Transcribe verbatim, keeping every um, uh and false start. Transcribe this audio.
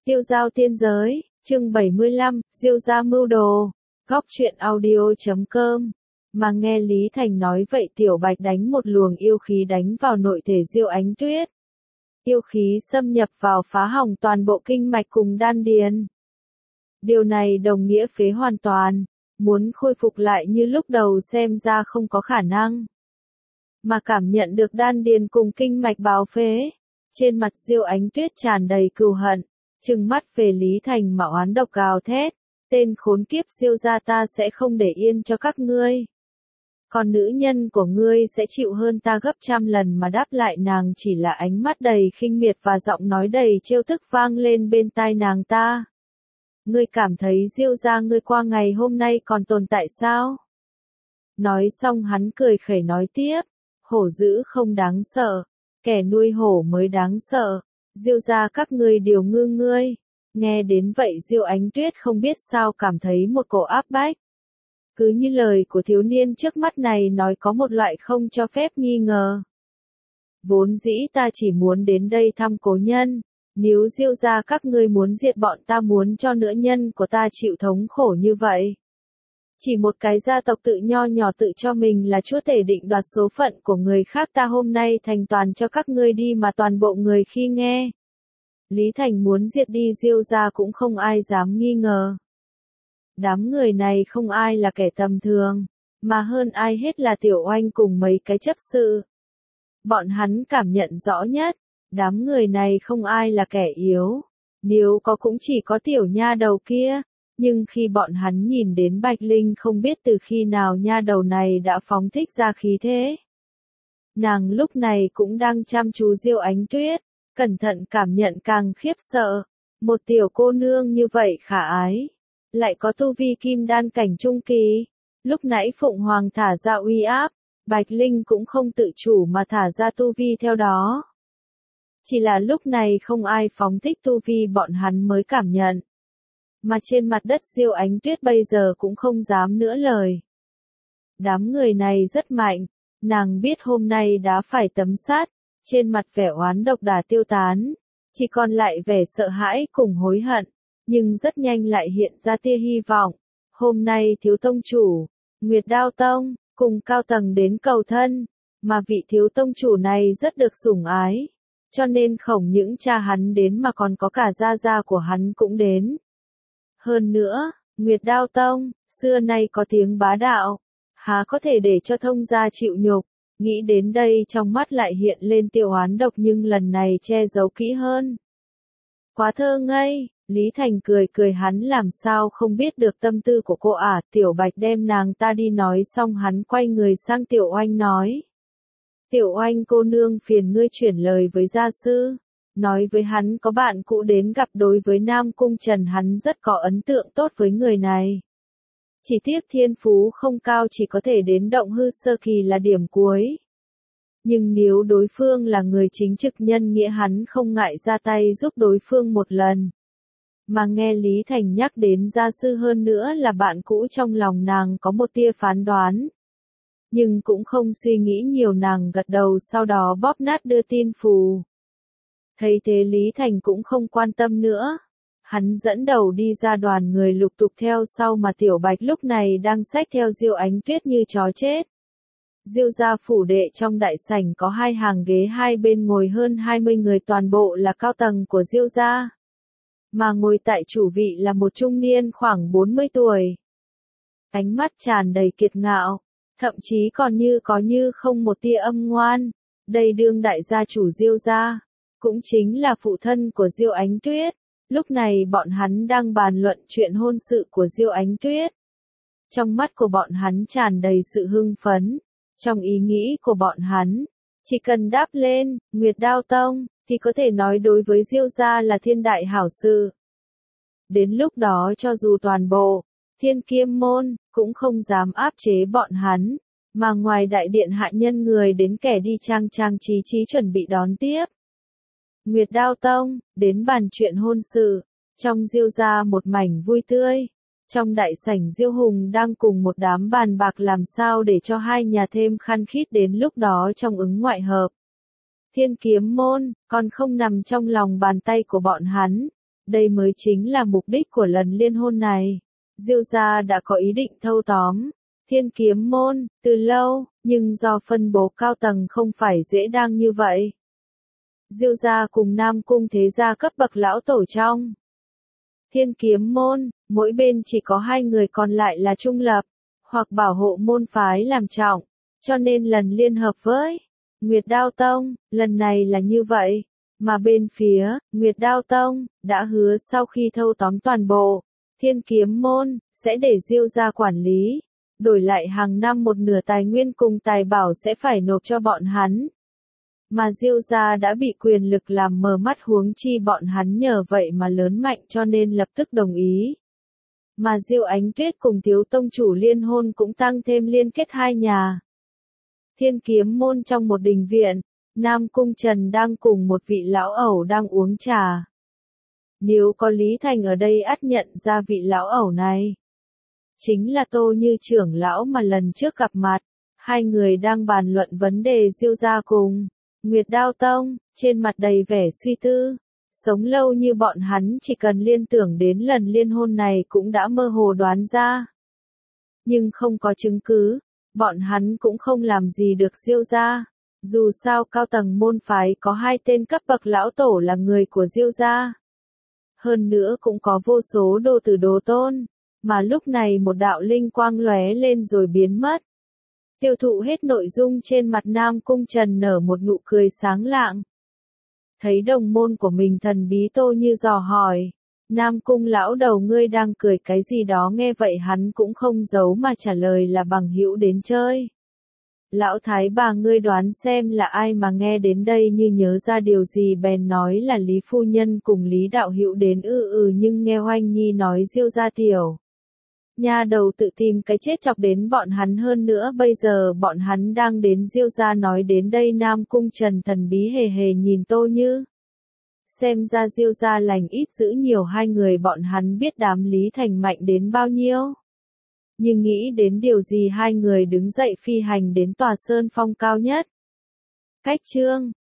Tiêu giao tiên giới, chương bảy mươi lăm, Diêu gia mưu đồ, góc truyện audio chấm com. Mà nghe Lý Thành nói vậy Tiểu Bạch đánh một luồng yêu khí đánh vào nội thể Diêu Ánh Tuyết. Yêu khí xâm nhập vào phá hỏng toàn bộ kinh mạch cùng đan điền. Điều này đồng nghĩa phế hoàn toàn, muốn khôi phục lại như lúc đầu xem ra không có khả năng. Mà cảm nhận được đan điền cùng kinh mạch báo phế, trên mặt Diêu Ánh Tuyết tràn đầy cừu hận, trừng mắt về Lý Thành mà oán độc gào thét, tên khốn kiếp Diêu gia ta sẽ không để yên cho các ngươi. Còn nữ nhân của ngươi sẽ chịu hơn ta gấp trăm lần mà đáp lại nàng chỉ là ánh mắt đầy khinh miệt và giọng nói đầy trêu tức vang lên bên tai nàng ta. Ngươi cảm thấy Diêu gia ngươi qua ngày hôm nay còn tồn tại sao? Nói xong hắn cười khẩy nói tiếp, hổ dữ không đáng sợ, kẻ nuôi hổ mới đáng sợ, Diêu gia các ngươi đều ngư ngươi. Nghe đến vậy Diêu Ánh Tuyết không biết sao cảm thấy một cổ áp bách. Cứ như lời của thiếu niên trước mắt này nói có một loại không cho phép nghi ngờ. Vốn dĩ ta chỉ muốn đến đây thăm cố nhân, nếu Diêu gia các ngươi muốn diệt bọn ta muốn cho nữ nhân của ta chịu thống khổ như vậy. Chỉ một cái gia tộc tự nho nhỏ tự cho mình là chúa tể định đoạt số phận của người khác ta hôm nay thành toàn cho các ngươi đi mà toàn bộ người khi nghe. Lý Thành muốn diệt đi Diêu gia cũng không ai dám nghi ngờ. Đám người này không ai là kẻ tầm thường, mà hơn ai hết là Tiểu Oanh cùng mấy cái chấp sự. Bọn hắn cảm nhận rõ nhất, đám người này không ai là kẻ yếu, nếu có cũng chỉ có tiểu nha đầu kia, nhưng khi bọn hắn nhìn đến Bạch Linh không biết từ khi nào nha đầu này đã phóng thích ra khí thế. Nàng lúc này cũng đang chăm chú Diêu Ánh Tuyết, cẩn thận cảm nhận càng khiếp sợ, một tiểu cô nương như vậy khả ái. Lại có tu vi kim đan cảnh trung kỳ, lúc nãy Phụng Hoàng thả ra uy áp, Bạch Linh cũng không tự chủ mà thả ra tu vi theo đó. Chỉ là lúc này không ai phóng thích tu vi bọn hắn mới cảm nhận. Mà trên mặt đất Diêu Ánh Tuyết bây giờ cũng không dám nữa lời. Đám người này rất mạnh, nàng biết hôm nay đã phải tấm sát, trên mặt vẻ oán độc đã tiêu tán, chỉ còn lại vẻ sợ hãi cùng hối hận. Nhưng rất nhanh lại hiện ra tia hy vọng. Hôm nay thiếu tông chủ, Nguyệt Đao Tông, cùng cao tầng đến cầu thân, mà vị thiếu tông chủ này rất được sủng ái. Cho nên không những cha hắn đến mà còn có cả gia gia của hắn cũng đến. Hơn nữa, Nguyệt Đao Tông, xưa nay có tiếng bá đạo, há có thể để cho thông gia chịu nhục. Nghĩ đến đây trong mắt lại hiện lên tiêu oán độc nhưng lần này che giấu kỹ hơn. Quá thơ ngây. Lý Thành cười cười hắn làm sao không biết được tâm tư của cô à, Tiểu Bạch đem nàng ta đi nói xong hắn quay người sang Tiểu Oanh nói. Tiểu Oanh cô nương phiền ngươi chuyển lời với gia sư, nói với hắn có bạn cũ đến gặp đối với Nam Cung Trần hắn rất có ấn tượng tốt với người này. Chỉ tiếc thiên phú không cao chỉ có thể đến động hư sơ kỳ là điểm cuối. Nhưng nếu đối phương là người chính trực nhân nghĩa hắn không ngại ra tay giúp đối phương một lần. Mà nghe Lý Thành nhắc đến gia sư hơn nữa là bạn cũ trong lòng nàng có một tia phán đoán. Nhưng cũng không suy nghĩ nhiều nàng gật đầu sau đó bóp nát đưa tin phù. Thấy thế Lý Thành cũng không quan tâm nữa. Hắn dẫn đầu đi ra đoàn người lục tục theo sau mà Tiểu Bạch lúc này đang xách theo Diêu Ánh Tuyết như chó chết. Diêu gia phủ đệ trong đại sảnh có hai hàng ghế hai bên ngồi hơn hai mươi người toàn bộ là cao tầng của Diêu gia. Mà ngồi tại chủ vị là một trung niên khoảng bốn mươi tuổi. Ánh mắt tràn đầy kiệt ngạo, thậm chí còn như có như không một tia âm ngoan. Đây đương đại gia chủ Diêu gia, cũng chính là phụ thân của Diêu Ánh Tuyết. Lúc này bọn hắn đang bàn luận chuyện hôn sự của Diêu Ánh Tuyết. Trong mắt của bọn hắn tràn đầy sự hưng phấn. Trong ý nghĩ của bọn hắn, chỉ cần đáp lên, Nguyệt Đao Tông, thì có thể nói đối với Diêu gia là thiên đại hảo sự. Đến lúc đó cho dù toàn bộ, Thiên Kiêm Môn, cũng không dám áp chế bọn hắn, mà ngoài đại điện hạ nhân người đến kẻ đi trang trang trí trí chuẩn bị đón tiếp. Nguyệt Đao Tông, đến bàn chuyện hôn sự, trong Diêu gia một mảnh vui tươi. Trong đại sảnh Diêu Hùng đang cùng một đám bàn bạc làm sao để cho hai nhà thêm khăng khít đến lúc đó trong ứng ngoại hợp. Thiên Kiếm Môn, còn không nằm trong lòng bàn tay của bọn hắn, Đây mới chính là mục đích của lần liên hôn này. Diêu gia đã có ý định thâu tóm Thiên Kiếm Môn từ lâu, nhưng do phân bố cao tầng không phải dễ dàng như vậy. Diêu gia cùng Nam Cung thế gia cấp bậc lão tổ trong Thiên Kiếm Môn, mỗi bên chỉ có hai người còn lại là trung lập, hoặc bảo hộ môn phái làm trọng, cho nên lần liên hợp với Nguyệt Đao Tông, lần này là như vậy, mà bên phía Nguyệt Đao Tông đã hứa sau khi thâu tóm toàn bộ Thiên Kiếm Môn, sẽ để Diêu gia quản lý, đổi lại hàng năm một nửa tài nguyên cùng tài bảo sẽ phải nộp cho bọn hắn. Mà Diêu gia đã bị quyền lực làm mờ mắt, huống chi bọn hắn nhờ vậy mà lớn mạnh, cho nên lập tức đồng ý. Mà Diêu Ánh Tuyết cùng Thiếu tông chủ liên hôn cũng tăng thêm liên kết hai nhà. Thiên Kiếm Môn trong một đình viện, Nam Cung Trần đang cùng một vị lão ẩu đang uống trà. Nếu có Lý Thành ở đây ắt nhận ra vị lão ẩu này. Chính là Tô Như trưởng lão mà lần trước gặp mặt, hai người đang bàn luận vấn đề Diêu gia cùng Nguyệt Đao Tông, trên mặt đầy vẻ suy tư. Sống lâu như bọn hắn chỉ cần liên tưởng đến lần liên hôn này cũng đã mơ hồ đoán ra. Nhưng không có chứng cứ, bọn hắn cũng không làm gì được Diêu gia. Dù sao cao tầng môn phái có hai tên cấp bậc lão tổ là người của Diêu gia. Hơn nữa cũng có vô số đồ tử đồ tôn, mà lúc này một đạo linh quang lóe lên rồi biến mất. Tiêu thụ hết nội dung trên mặt Nam Cung Trần nở một nụ cười sáng lạng. Thấy đồng môn của mình thần bí Tô Như dò hỏi, Nam Cung lão đầu ngươi đang cười cái gì đó, nghe vậy hắn cũng không giấu mà trả lời là bằng hữu đến chơi. Lão thái bà ngươi đoán xem là ai, mà nghe đến đây như nhớ ra điều gì bèn nói là Lý phu nhân cùng Lý đạo hữu đến. Ừ ừ nhưng nghe Oanh Nhi nói Diêu gia tiểu nha đầu tự tìm cái chết chọc đến bọn hắn, hơn nữa bây giờ bọn hắn đang đến Diêu gia. Nói đến đây Nam Cung Trần thần bí hề hề nhìn Tô Như. Xem ra Diêu gia lành ít dữ nhiều, hai người bọn hắn biết đám Lý Thành mạnh đến bao nhiêu. Nhưng nghĩ đến điều gì hai người đứng dậy phi hành đến tòa sơn phong cao nhất. Cách chương